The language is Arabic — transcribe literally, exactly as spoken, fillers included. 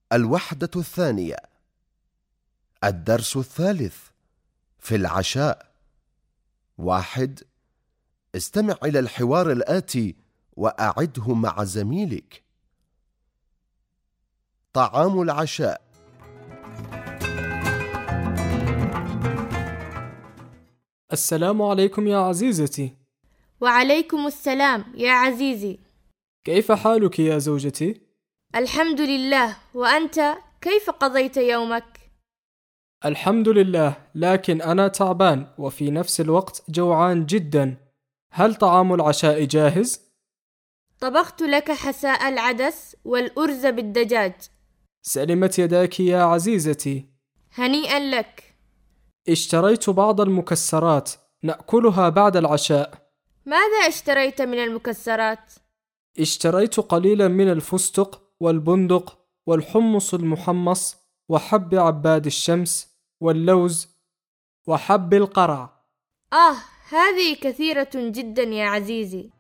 الوحدة الثانية، الدرس الثالث في العشاء. واحد. استمع إلى الحوار الآتي وأعده مع زميلك. طعام العشاء: السلام عليكم يا عزيزتي. وعليكم السلام يا عزيزي. كيف حالك يا زوجتي؟ الحمد لله، وأنت كيف قضيت يومك؟ الحمد لله، لكن أنا تعبان وفي نفس الوقت جوعان جدا. هل طعام العشاء جاهز؟ طبخت لك حساء العدس والأرز بالدجاج. سلمت يداك يا عزيزتي. هنيئا لك. اشتريت بعض المكسرات نأكلها بعد العشاء. ماذا اشتريت من المكسرات؟ اشتريت قليلا من الفستق والبندق والحمص المحمص وحب عباد الشمس واللوز وحب القرع. آه، هذه كثيرة جدا يا عزيزي.